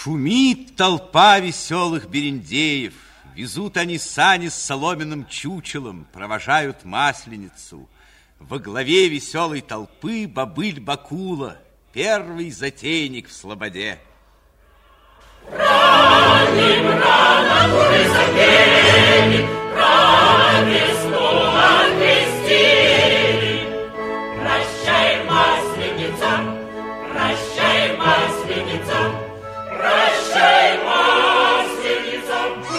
Шумит толпа веселых берендеев. Везут они сани с соломенным чучелом, провожают Масленицу. Во главе веселой толпы бобыль Бакула, первый затейник в слободе. Ранним рано куры запели, весну окрестили. Прощай, Масленица, прощай, Масленица, прощай, Масленица.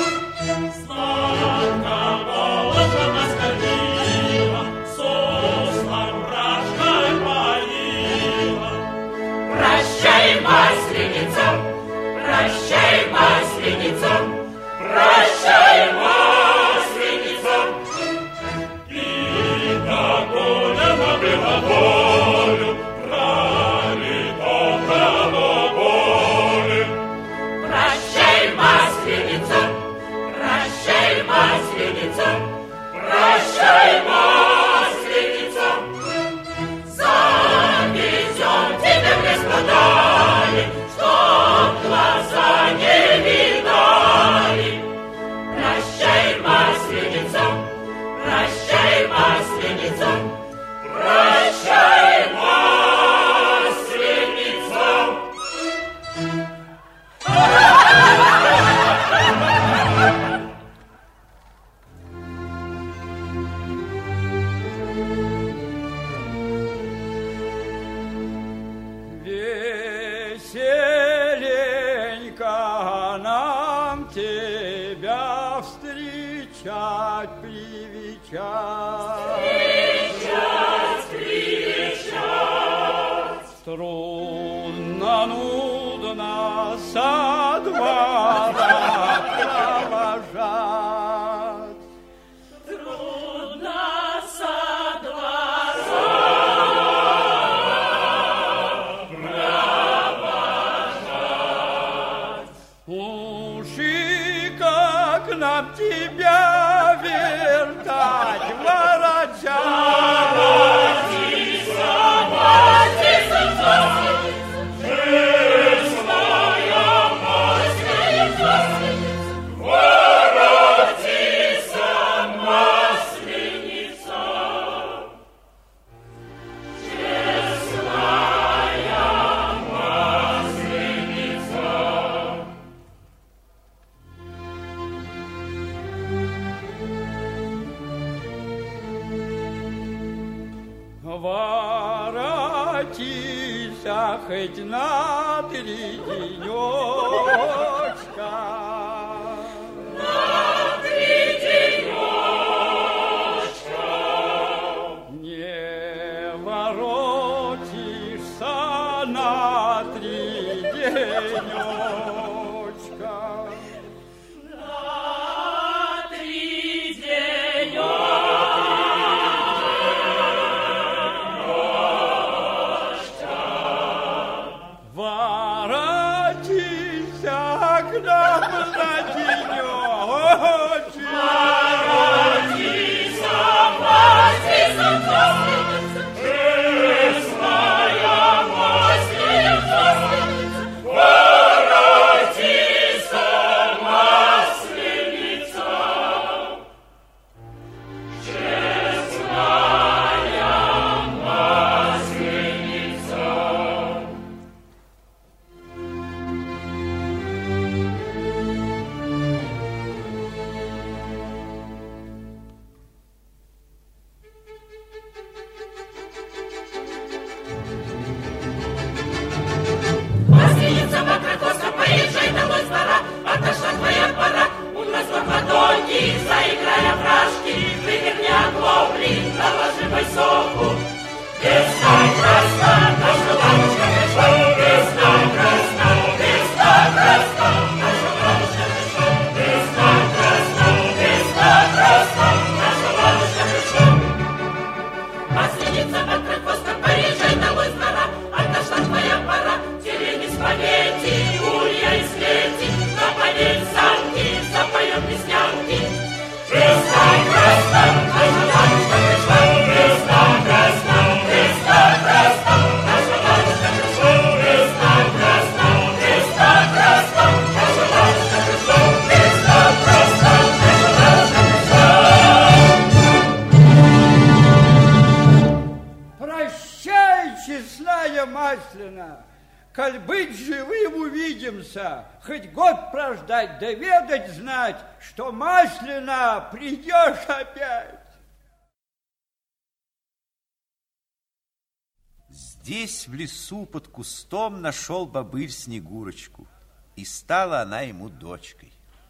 Сладко молоко наскорила, сослом вражкой поила. Прощай, Масленица, прощай, Масленица, прощай, Масленица. И догонена была волю, пролито голубою. Прощай, Масленица, прощай, Масленица, прощай, Масленица. Завезем тебя в лес подали, чтоб глаза не видали. Прощай, Масленица, прощай, Масленица, прощай, Масленица. Веселенько нам тебя встречать, привечать. Встречать, привечать. Трудно, нудно со двора провожать. Трудно со двора провожать. Уж и как нам тебя вертать, ворочать. Воротися, воротися, честная Масленица, воротися, Масленица. Честная Масленица. Воротися хоть на 3 денечка. На 3 денечка. Не воротишься на 3 денечка. На 3 денечка. Воротися к нам на денечек. Воротися, Масленица, честная Масленица, воротися, Масленица. Честная Масленица. Коль быть живым увидимся, хоть год прождать, да ведать знать, что Маслина придешь опять. Здесь, в лесу, под кустом, нашел бобыль Снегурочку, и стала она ему дочкой.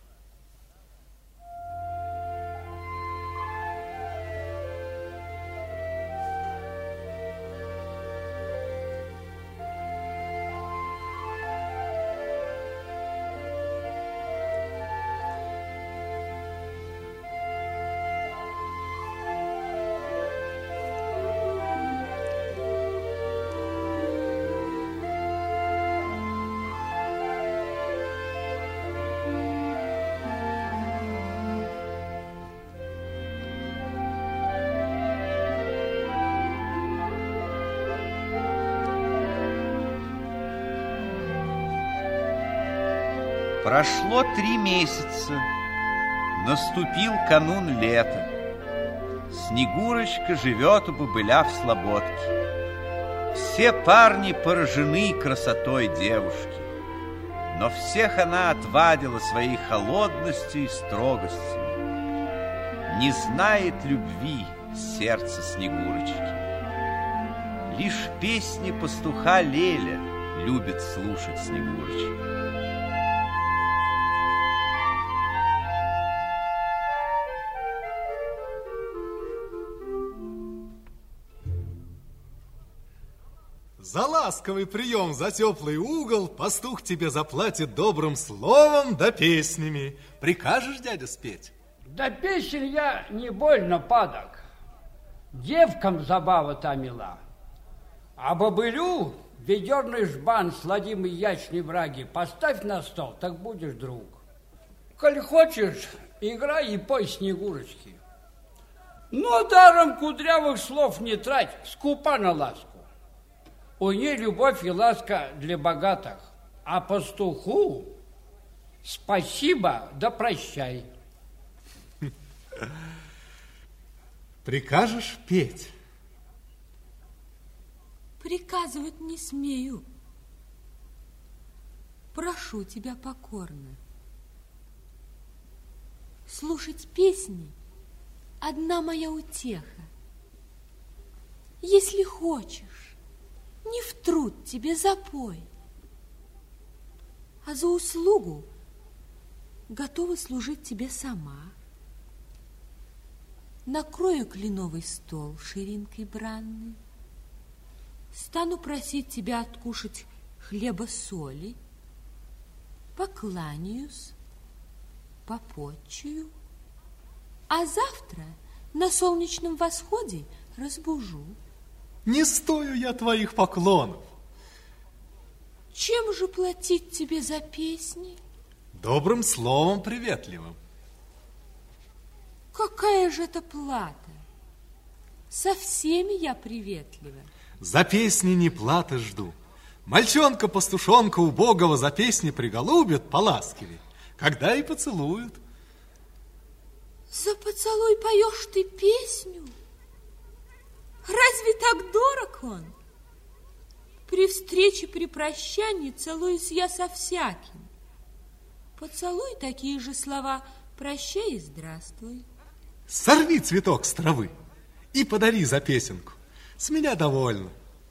Прошло 3 месяца, наступил канун лета. Снегурочка живет у бобыля в слободке. Все парни поражены красотой девушки, но всех она отвадила своей холодностью и строгостью. Не знает любви сердце Снегурочки. Лишь песни пастуха Леля любит слушать Снегурочка. За ласковый прием, за теплый угол пастух тебе заплатит добрым словом да песнями. Прикажешь, дядя, спеть? Да песен я не больно падок. Девкам забава та мила. А бобылю ведерный жбан, сладимый ячной враги, поставь на стол, так будешь друг. Коль хочешь, играй и пой Снегурочки. Но даром кудрявых слов не трать, скупа на ласку. У ней любовь и ласка для богатых, а пастуху спасибо да прощай. Прикажешь петь? Приказывать не смею. Прошу тебя покорно. Слушать песни — одна моя утеха. Если хочешь, не в труд тебе запой, а за услугу готова служить тебе сама. Накрою кленовый стол ширинкой бранной, стану просить тебя откушать хлеба-соли, покланяюсь, попотчую, а завтра на солнечном восходе разбужу. Не стою я твоих поклонов. Чем же платить тебе за песни? Добрым словом приветливым. Какая же это плата? Со всеми я приветлива. За песни не платы жду. Мальчонка-пастушонка убогого за песни приголубят поласкивее, когда и поцелуют. За поцелуй поешь ты песню? Разве так дорог он? При встрече, при прощании целуюсь я со всяким. Поцелуй такие же слова: прощай и здравствуй. Сорви цветок с травы и подари за песенку. С меня довольно.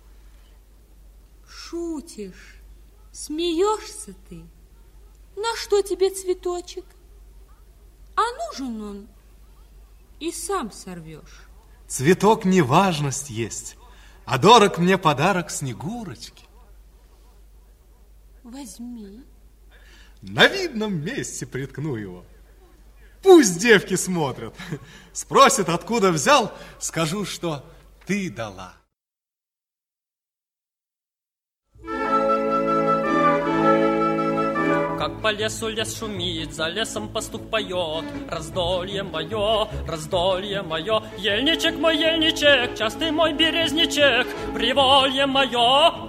Шутишь, смеешься ты. На что тебе цветочек? А нужен он, и сам сорвешь. Цветок не важность есть, а дорог мне подарок Снегурочки. Возьми. На видном месте приткну его. Пусть девки смотрят. Спросят, откуда взял, скажу, что ты дала. Как по лесу лес шумит, за лесом пастух поет. Раздолье мое, ельничек мой, ельничек, частый мой березничек. Приволье мое,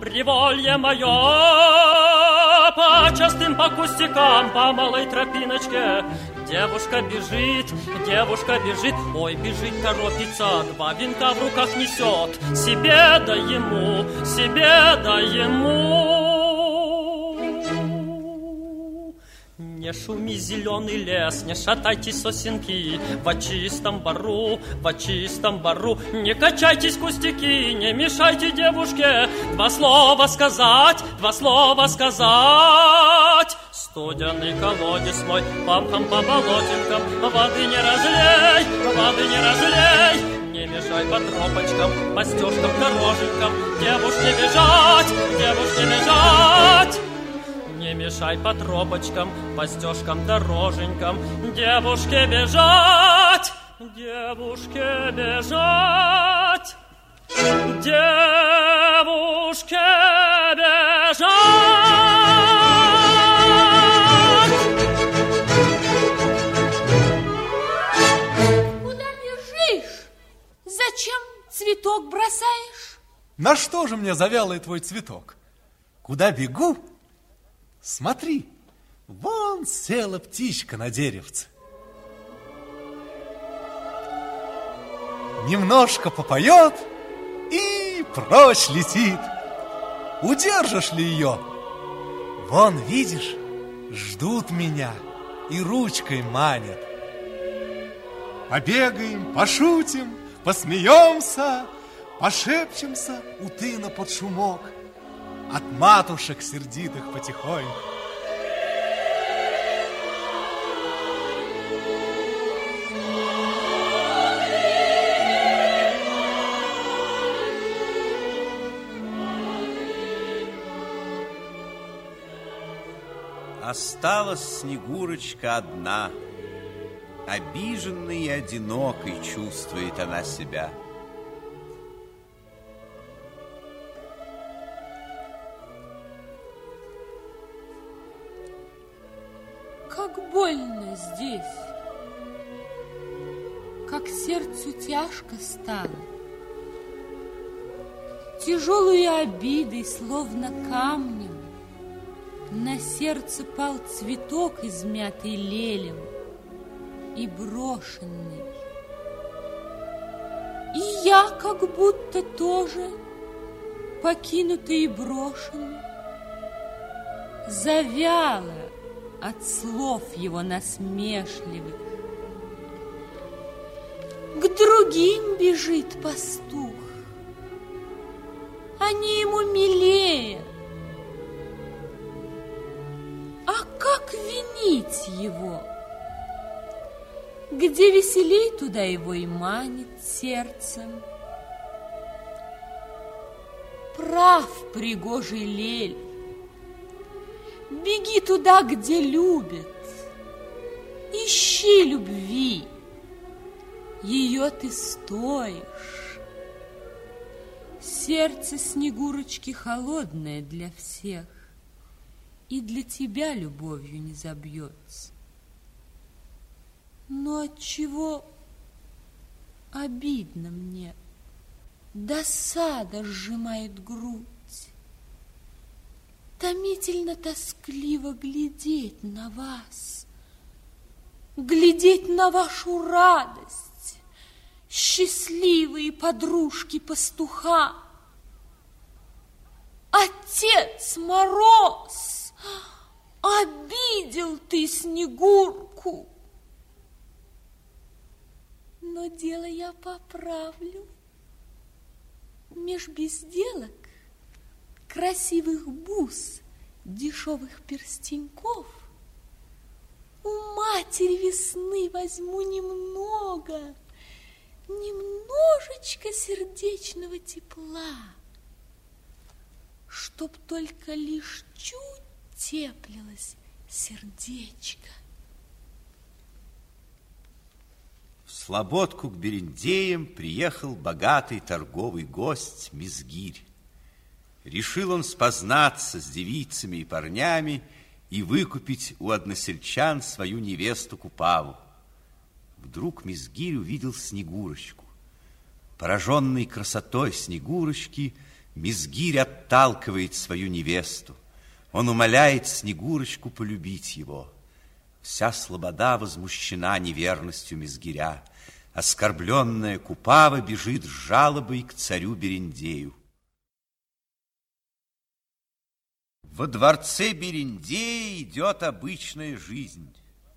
по частым по кустикам, по малой тропиночке. Девушка бежит, ой, бежит, торопится, 2 венка в руках несет. Себе да ему, Не шуми, зеленый лес, не шатайтесь, сосенки, во чистом бару, не качайтесь, кустяки, не мешайте девушке два слова сказать. Студеный колодец мой, пам-пам по болотинкам, воды не разлей, не мешай по тропочкам, по стежкам, дороженькам, девушке бежать. Не мешай по тропочкам, по стежкам, дороженькам, девушке бежать. Куда бежишь? Зачем цветок бросаешь? На что же мне завялый твой цветок? Куда бегу? Смотри, вон села птичка на деревце. Немножко попоет и прочь летит. Удержишь ли ее? Вон, видишь, ждут меня и ручкой манят. Побегаем, пошутим, посмеемся, пошепчемся у тына под шумок от матушек сердитых потихоньку. Осталась Снегурочка одна. Обиженной и одинокой чувствует она себя. Как больно здесь, как сердцу тяжко стало. Тяжелую обидой, словно камнем, на сердце пал цветок, измятый лелем и брошенный. И я как будто тоже покинутая и брошенная, завяла от слов его насмешливых. К другим бежит пастух, они ему милее. А как винить его? Где веселей, туда его и манит сердцем. Прав пригожий лель, беги туда, где любят, ищи любви, ее ты стоишь. Сердце Снегурочки холодное для всех, и для тебя любовью не забьется. Но отчего обидно мне, досада сжимает грудь. Томительно тоскливо глядеть на вас, глядеть на вашу радость, счастливые подружки пастуха. Отец Мороз, обидел ты Снегурку. Но дело я поправлю. Меж безделок, красивых бус, дешевых перстеньков у матери весны возьму немного, немножечко сердечного тепла, чтоб только лишь чуть теплилось сердечко. В слободку к Берендеям приехал богатый торговый гость Мизгирь. Решил он спознаться с девицами и парнями и выкупить у односельчан свою невесту Купаву. Вдруг Мизгирь увидел Снегурочку. Пораженный красотой Снегурочки, Мизгирь отталкивает свою невесту. Он умоляет Снегурочку полюбить его. Вся слобода возмущена неверностью Мизгиря. Оскорбленная Купава бежит с жалобой к царю Берендею. Во дворце Берендея идет обычная жизнь.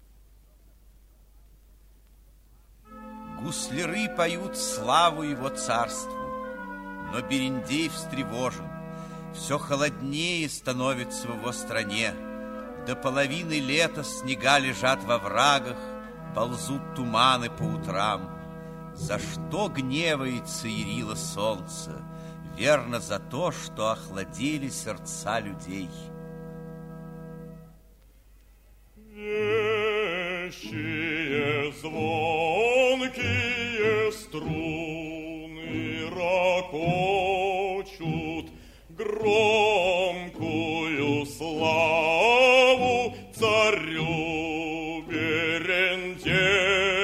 Гусляры поют славу его царству, но Берендей встревожен. Все холоднее становится в его стране. До половины лета снега лежат во врагах, ползут туманы по утрам. За что гневается Ярила солнце? Верно, за то, что охладели сердца людей. Вещие звонкие струны ракочут громкую славу царю Берендею.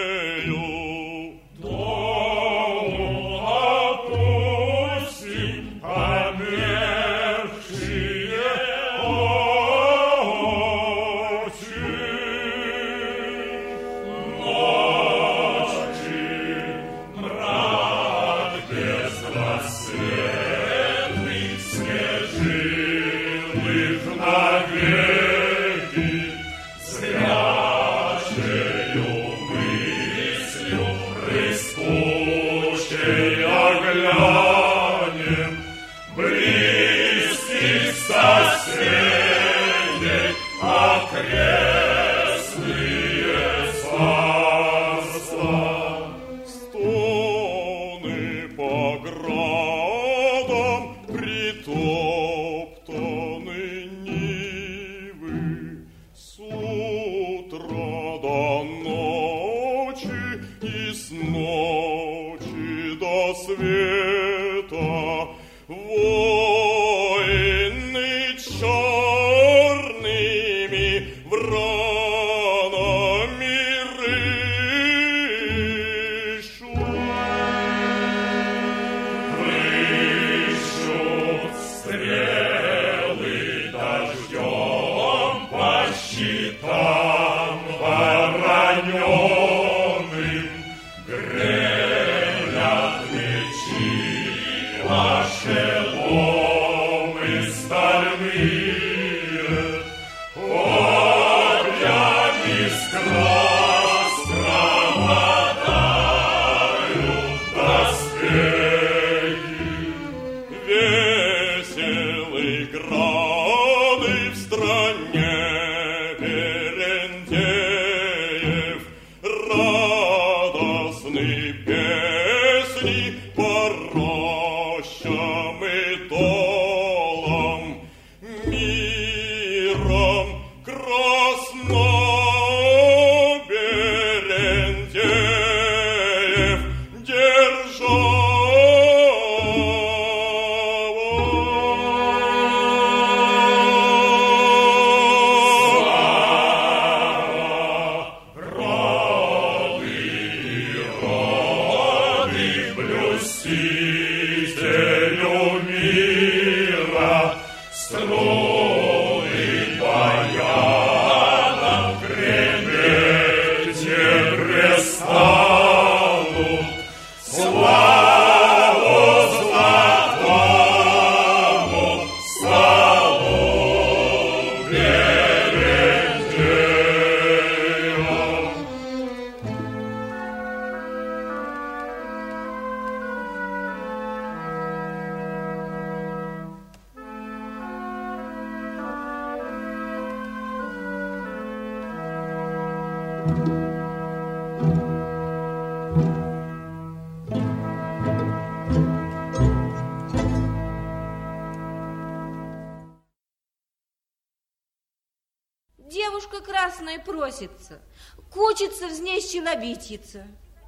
Девушка красная просится, кучится взнесче набитица.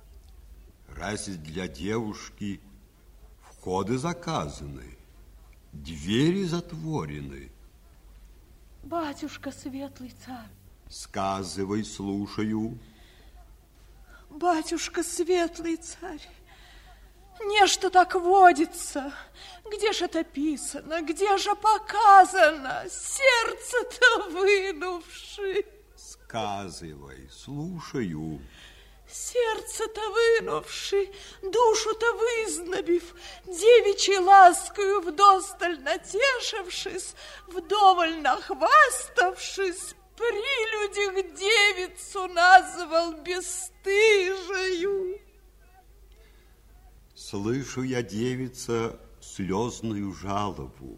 Разве для девушки входы заказаны, двери затворены? Батюшка светлый царь. Сказывай, слушаю. Батюшка светлый царь, нечто так водится. Где ж это писано, где же показано? Сердце-то вынувши. Сказывай, слушаю. сердце-то вынувши, душу-то вызнобив, девичьей ласкою вдосталь натешившись, вдоволь нахваставшись, при людях девицу назвал бесстыжею. Слышу я, девица, слезную жалобу.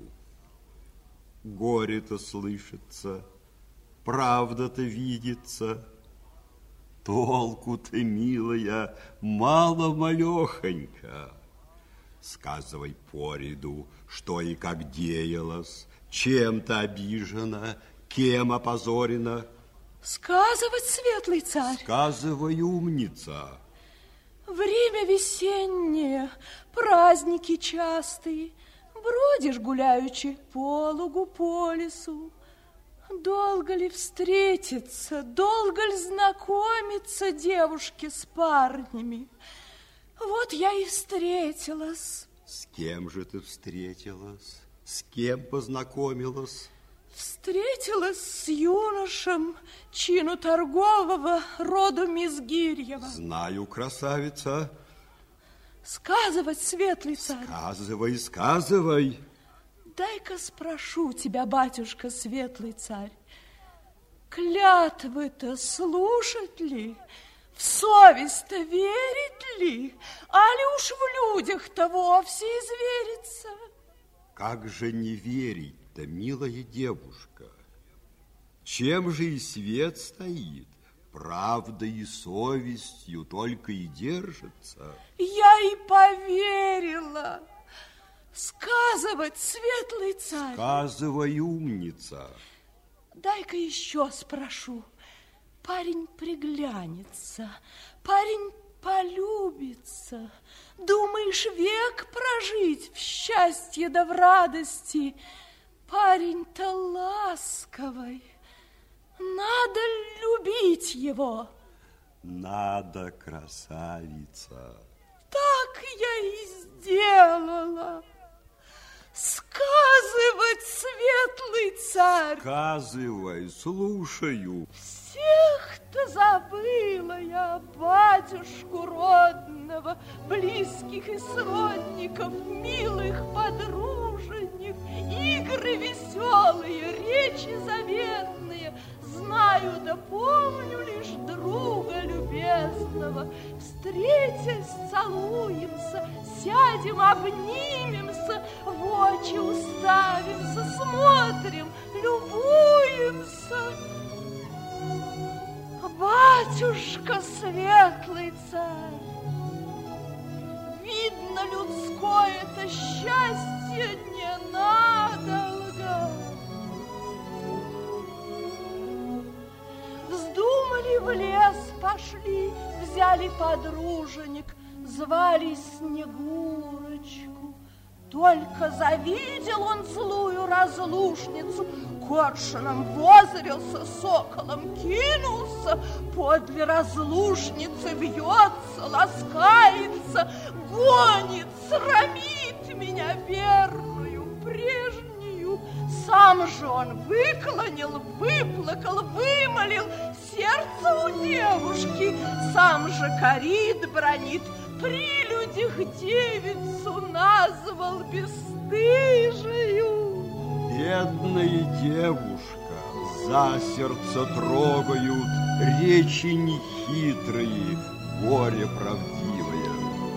Горе-то слышится, правда-то видится. Толку-то, милая, мало-малехонько. Сказывай пориду, что и как деялось, чем-то обижена, кем опозорена. Сказывать, светлый царь. Сказывай, умница. Время весеннее, праздники частые, бродишь гуляючи по лугу, по лесу. Долго ли встретиться, долго ли знакомиться девушке с парнями? Вот я и встретилась. С кем же ты встретилась? С кем познакомилась? Встретилась с юношем, чину торгового, роду Мизгирьева. Знаю, красавица. Сказывать, светлый царь. Сказывай, сказывай. Дай-ка спрошу тебя, батюшка, светлый царь, клятвы-то слушать ли, в совесть-то верить ли, али уж в людях-то вовсе извериться? Как же не верить-то, милая девушка? Чем же и свет стоит? Правдой и совестью только и держится. Я и поверила. Сказывать, светлый царь. Сказывай, умница. Дай-ка еще спрошу. Парень приглянется, парень полюбится. Думаешь, век прожить в счастье да в радости? Парень-то ласковый. Надо любить его. Надо, красавица. Так я и сделала. Сказывать, светлый царь. Сказывай, слушаю. Всех-то забыла я, батюшку родного, близких и сродников, милых подруженек, игры веселые, речи заветные. Знаю да помню лишь друга любезного. Встретясь, целуемся, сядем, обнимемся, в очи уставимся, смотрим, любуемся. Батюшка, светлый царь, видно, людское-то счастье ненадолго. Вздумали в лес, пошли, взяли подруженек, звали Снегурочку. Только завидел он злую разлушницу, коршуном воззрился, соколом кинулся, подле разлушницы вьется, ласкается, гонит, срамит меня верную, прежнюю. Сам же он выклонил, выплакал, вымолил сердце у девушки, сам же корит, бранит, при людях девицу назвал бесстыжею. Бедная девушка, за сердце трогают речи нехитрые, горе правдивое.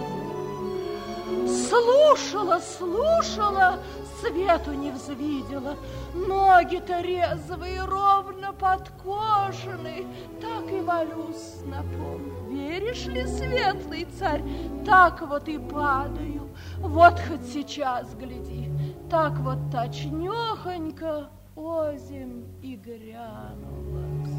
Слушала, слушала, свету не взвидела. Ноги-то резвые, ровно подкошены. Так и валюсь на пол. Веришь ли, светлый царь, так вот и падаю. Вот хоть сейчас гляди, так вот точнёхонько озимь и грянулась.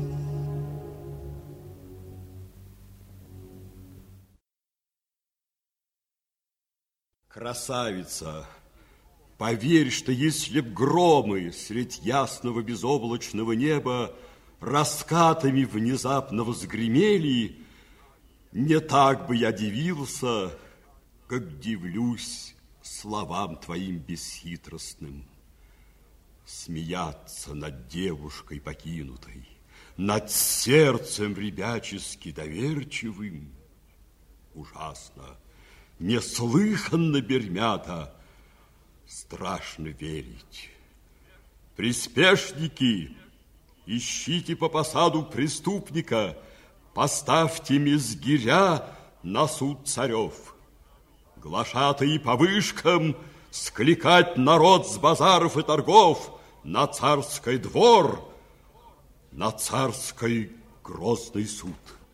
Красавица, поверь, что если б громы средь ясного безоблачного неба раскатами внезапно возгремели, не так бы я дивился, как дивлюсь словам твоим бесхитростным. Смеяться над девушкой покинутой, над сердцем ребячески доверчивым. Ужасно, неслыханно, Бермята, страшно верить. Приспешники, ищите по посаду преступника, поставьте мизгиря на суд царев. Глашатаи по вышкам скликать народ с базаров и торгов на царский двор, на царский грозный суд.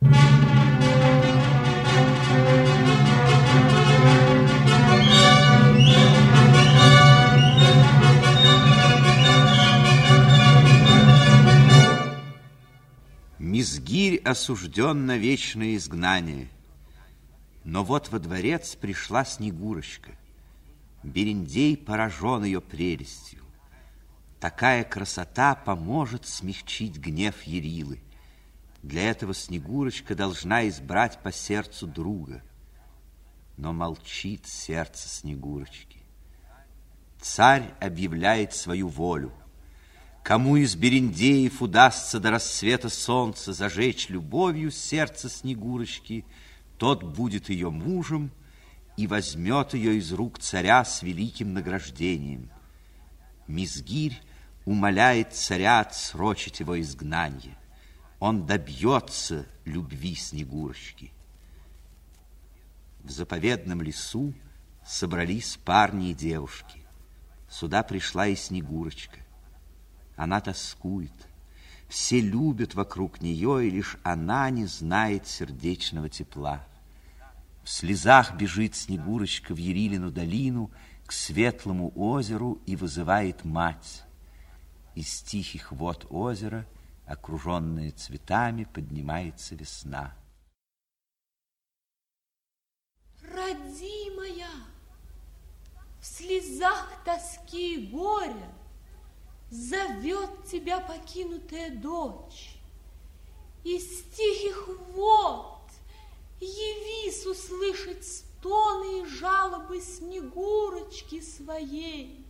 Мизгирь осужден на вечное изгнание. Но вот во дворец пришла Снегурочка. Берендей поражен ее прелестью. Такая красота поможет смягчить гнев Ярилы. Для этого Снегурочка должна избрать по сердцу друга. Но молчит сердце Снегурочки. Царь объявляет свою волю. Кому из берендеев удастся до рассвета солнца зажечь любовью сердце Снегурочки, тот будет ее мужем и возьмет ее из рук царя с великим награждением. Мизгирь умоляет царя отсрочить его изгнание. Он добьется любви Снегурочки. В заповедном лесу собрались парни и девушки. Сюда пришла и Снегурочка. Она тоскует. Все любят вокруг нее, и лишь она не знает сердечного тепла. В слезах бежит Снегурочка в Ярилину долину к светлому озеру и вызывает мать. Из тихих вод озера, окруженная цветами, поднимается весна. Родимая, в слезах тоски и горя зовет тебя покинутая дочь. Из тихих вод явись услышать стоны и жалобы Снегурочки своей.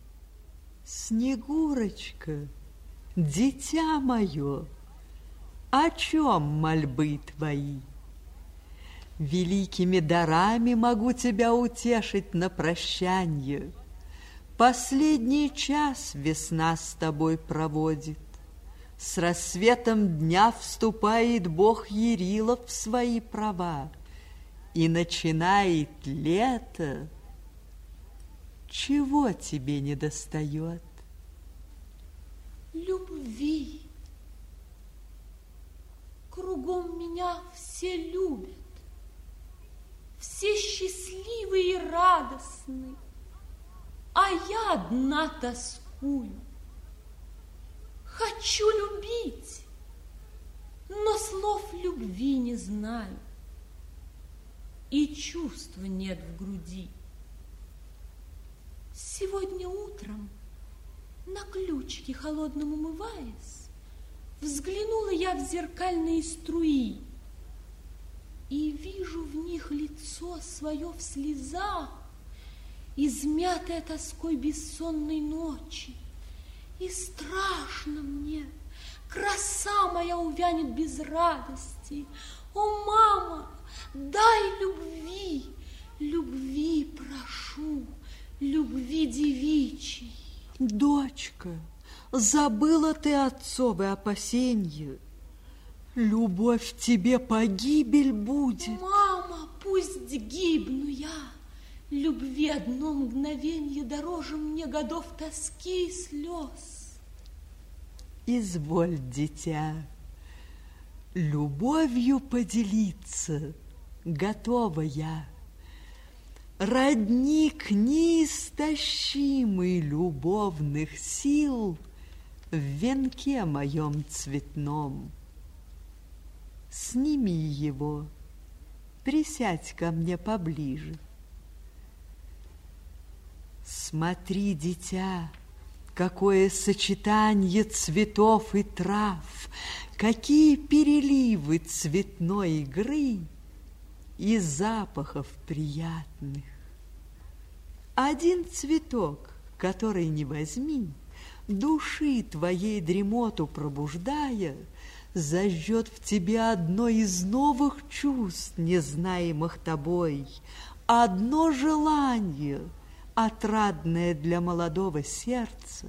Снегурочка, дитя мое, о чем мольбы твои? Великими дарами могу тебя утешить на прощанье. Последний час весна с тобой проводит. С рассветом дня вступает Бог Ярила в свои права. И начинает лето. Чего тебе недостает? Любви. Кругом меня все любят. Все счастливые и радостны. А я одна тоскую. Хочу любить, но слов любви не знаю. И чувства нет в груди. Сегодня утром, на ключике холодном умываясь, взглянула я в зеркальные струи и вижу в них лицо свое в слезах, измятая тоской бессонной ночи. И страшно мне, краса моя увянет без радости. О, мама, дай любви, любви прошу, любви девичьей. Дочка, забыла ты отцовы опасенья. Любовь тебе погибель будет. Мама, пусть гибну я. Любви одно мгновенье дороже мне годов тоски и слез. Изволь, дитя, любовью поделиться готова я. Родник неистощимый любовных сил в венке моем цветном. Сними его, присядь ко мне поближе. Смотри, дитя, какое сочетание цветов и трав, какие переливы цветной игры и запахов приятных. Один цветок, который не возьми, души твоей дремоту пробуждая, зажжет в тебе одно из новых чувств, незнаемых тобой, одно желание, отрадное для молодого сердца.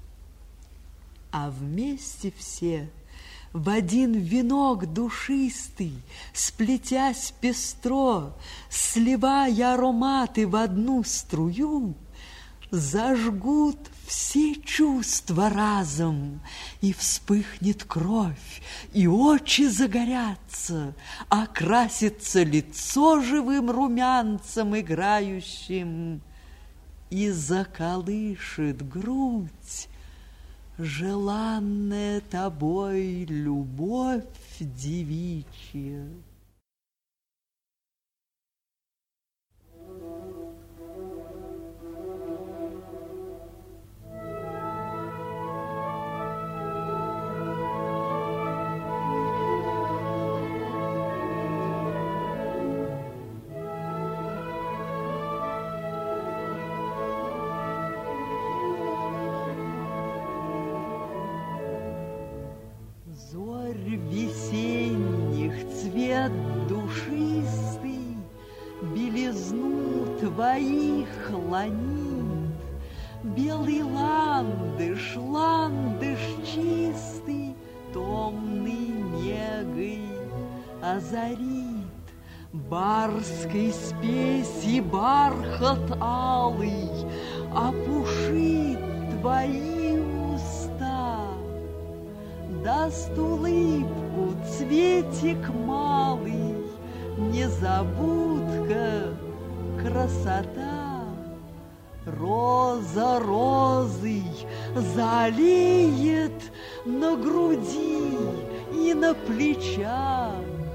А вместе все в один венок душистый, сплетясь пестро, сливая ароматы в одну струю, зажгут все чувства разом, и вспыхнет кровь, и очи загорятся, окрасится лицо живым румянцем играющим, и заколышет грудь желанная тобой любовь девичья. Весенних цвет душистый белизну твоих хланит, белый ландыш, ландыш чистый, томный негой озарит, барской спеси бархат алый опушит твои уста. Даст улыбку цветик малый, незабудка, красота. Роза розой залеет на груди и на плечах,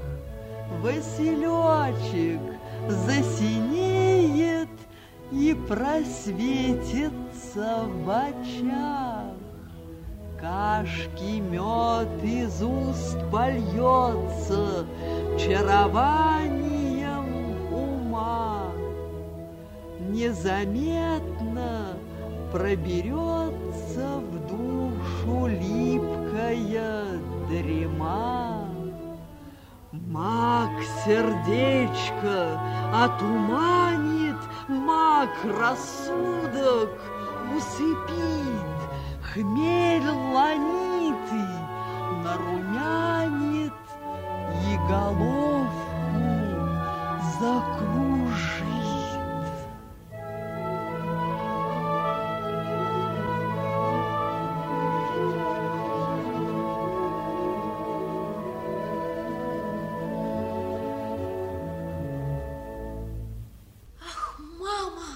василечек засинеет и просветится в очах. Кашки мед из уст польется чарованием ума, незаметно проберется в душу липкая дрема. Маг сердечко отуманит, маг рассудок усыпит, хмель ланиты нарумянит и головку закружит. Ах, мама,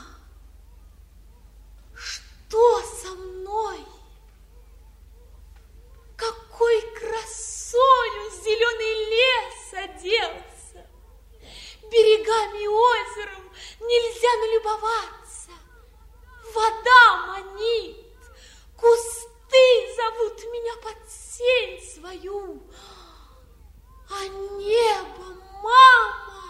что со мной? Какой красою зеленый лес оделся! Берегами и озером нельзя налюбоваться. Вода манит, кусты зовут меня под сень свою. А небо, мама,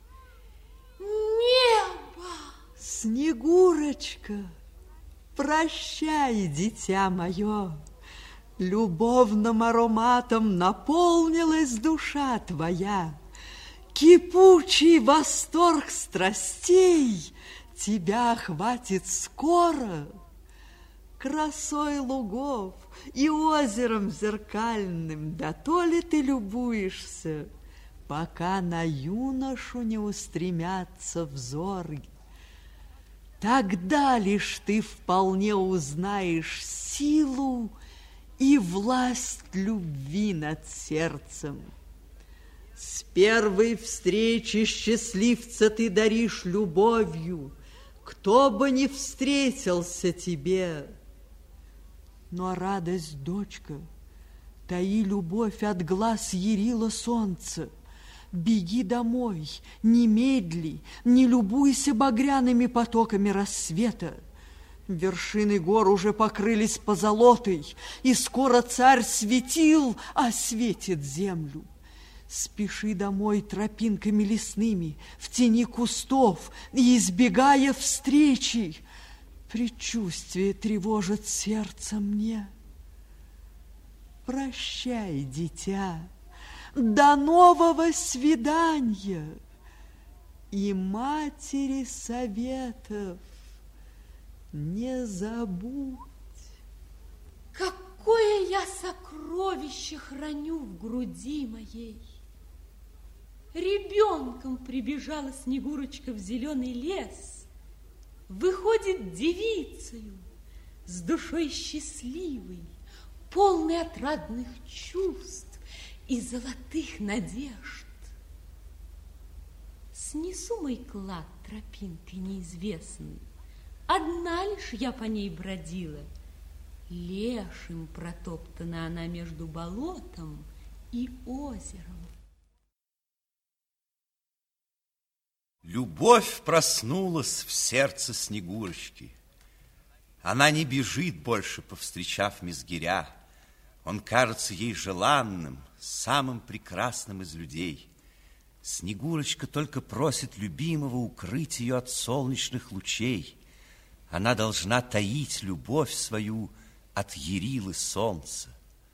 небо! Снегурочка, прощай, дитя мое. Любовным ароматом наполнилась душа твоя. Кипучий восторг страстей тебя охватит скоро. Красой лугов и озером зеркальным, да то ли ты любуешься, пока на юношу не устремятся взоры. Тогда лишь ты вполне узнаешь силу и власть любви над сердцем. С первой встречи счастливца ты даришь любовью, кто бы ни встретился тебе. Но радость, дочка, таи любовь от глаз ярила солнце. Беги домой, не медли, не любуйся багряными потоками рассвета. Вершины гор уже покрылись позолотой, и скоро царь светил осветит землю. Спеши домой тропинками лесными, в тени кустов, и избегая встречи. Предчувствие тревожит сердце мне. прощай, дитя, до нового свидания. И матери советов не забудь. Какое я сокровище храню в груди моей. Ребенком прибежала Снегурочка в зеленый лес. Выходит девицею, с душой счастливой, полной отрадных чувств и золотых надежд. Снесу мой клад тропинкой неизвестной. Одна лишь я по ней бродила. Лешим протоптана она между болотом и озером. Любовь проснулась в сердце Снегурочки. Она не бежит больше, повстречав Мизгиря. Он кажется ей желанным, самым прекрасным из людей. Снегурочка только просит любимого укрыть ее от солнечных лучей. Она должна таить любовь свою от ярилы солнца.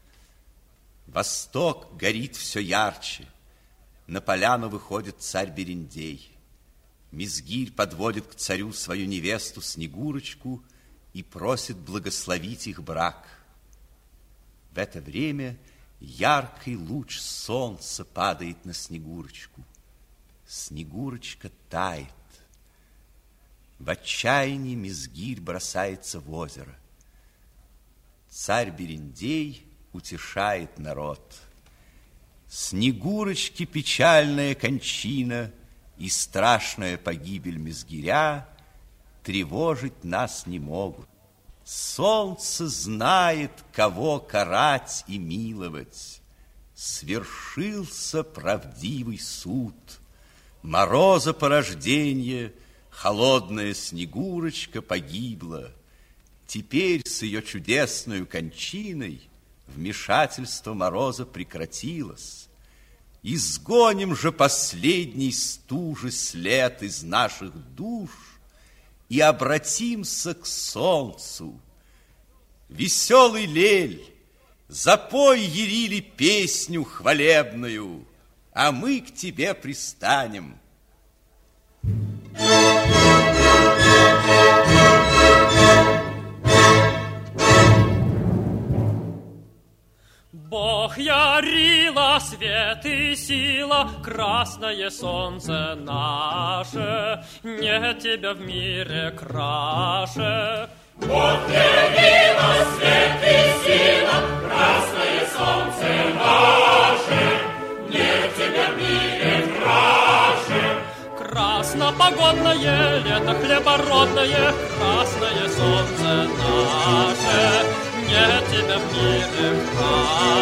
Восток горит все ярче. На поляну выходит царь Берендей. Мизгирь подводит к царю свою невесту Снегурочку и просит благословить их брак. В это время яркий луч солнца падает на Снегурочку. Снегурочка тает. В отчаянии Мизгирь бросается в озеро. Царь Берендей утешает народ. Снегурочки печальная кончина и страшная погибель Мизгиря тревожить нас не могут. Солнце знает, кого карать и миловать. Свершился правдивый суд. Мороза порожденье, холодная Снегурочка погибла. Теперь с ее чудесной кончиной вмешательство Мороза прекратилось. Изгоним же последний стужи след из наших душ и обратимся к солнцу. Веселый Лель, запой ярили песню хвалебную, а мы к тебе пристанем. Бог ярила, свет и сила, красное солнце наше, нет тебя в мире краше. Бог ярила, свет и сила, красное солнце наше, нет тебя в мире краше. Краснопогодное лето хлебородное, красное солнце наше, нет тебя в мире краше.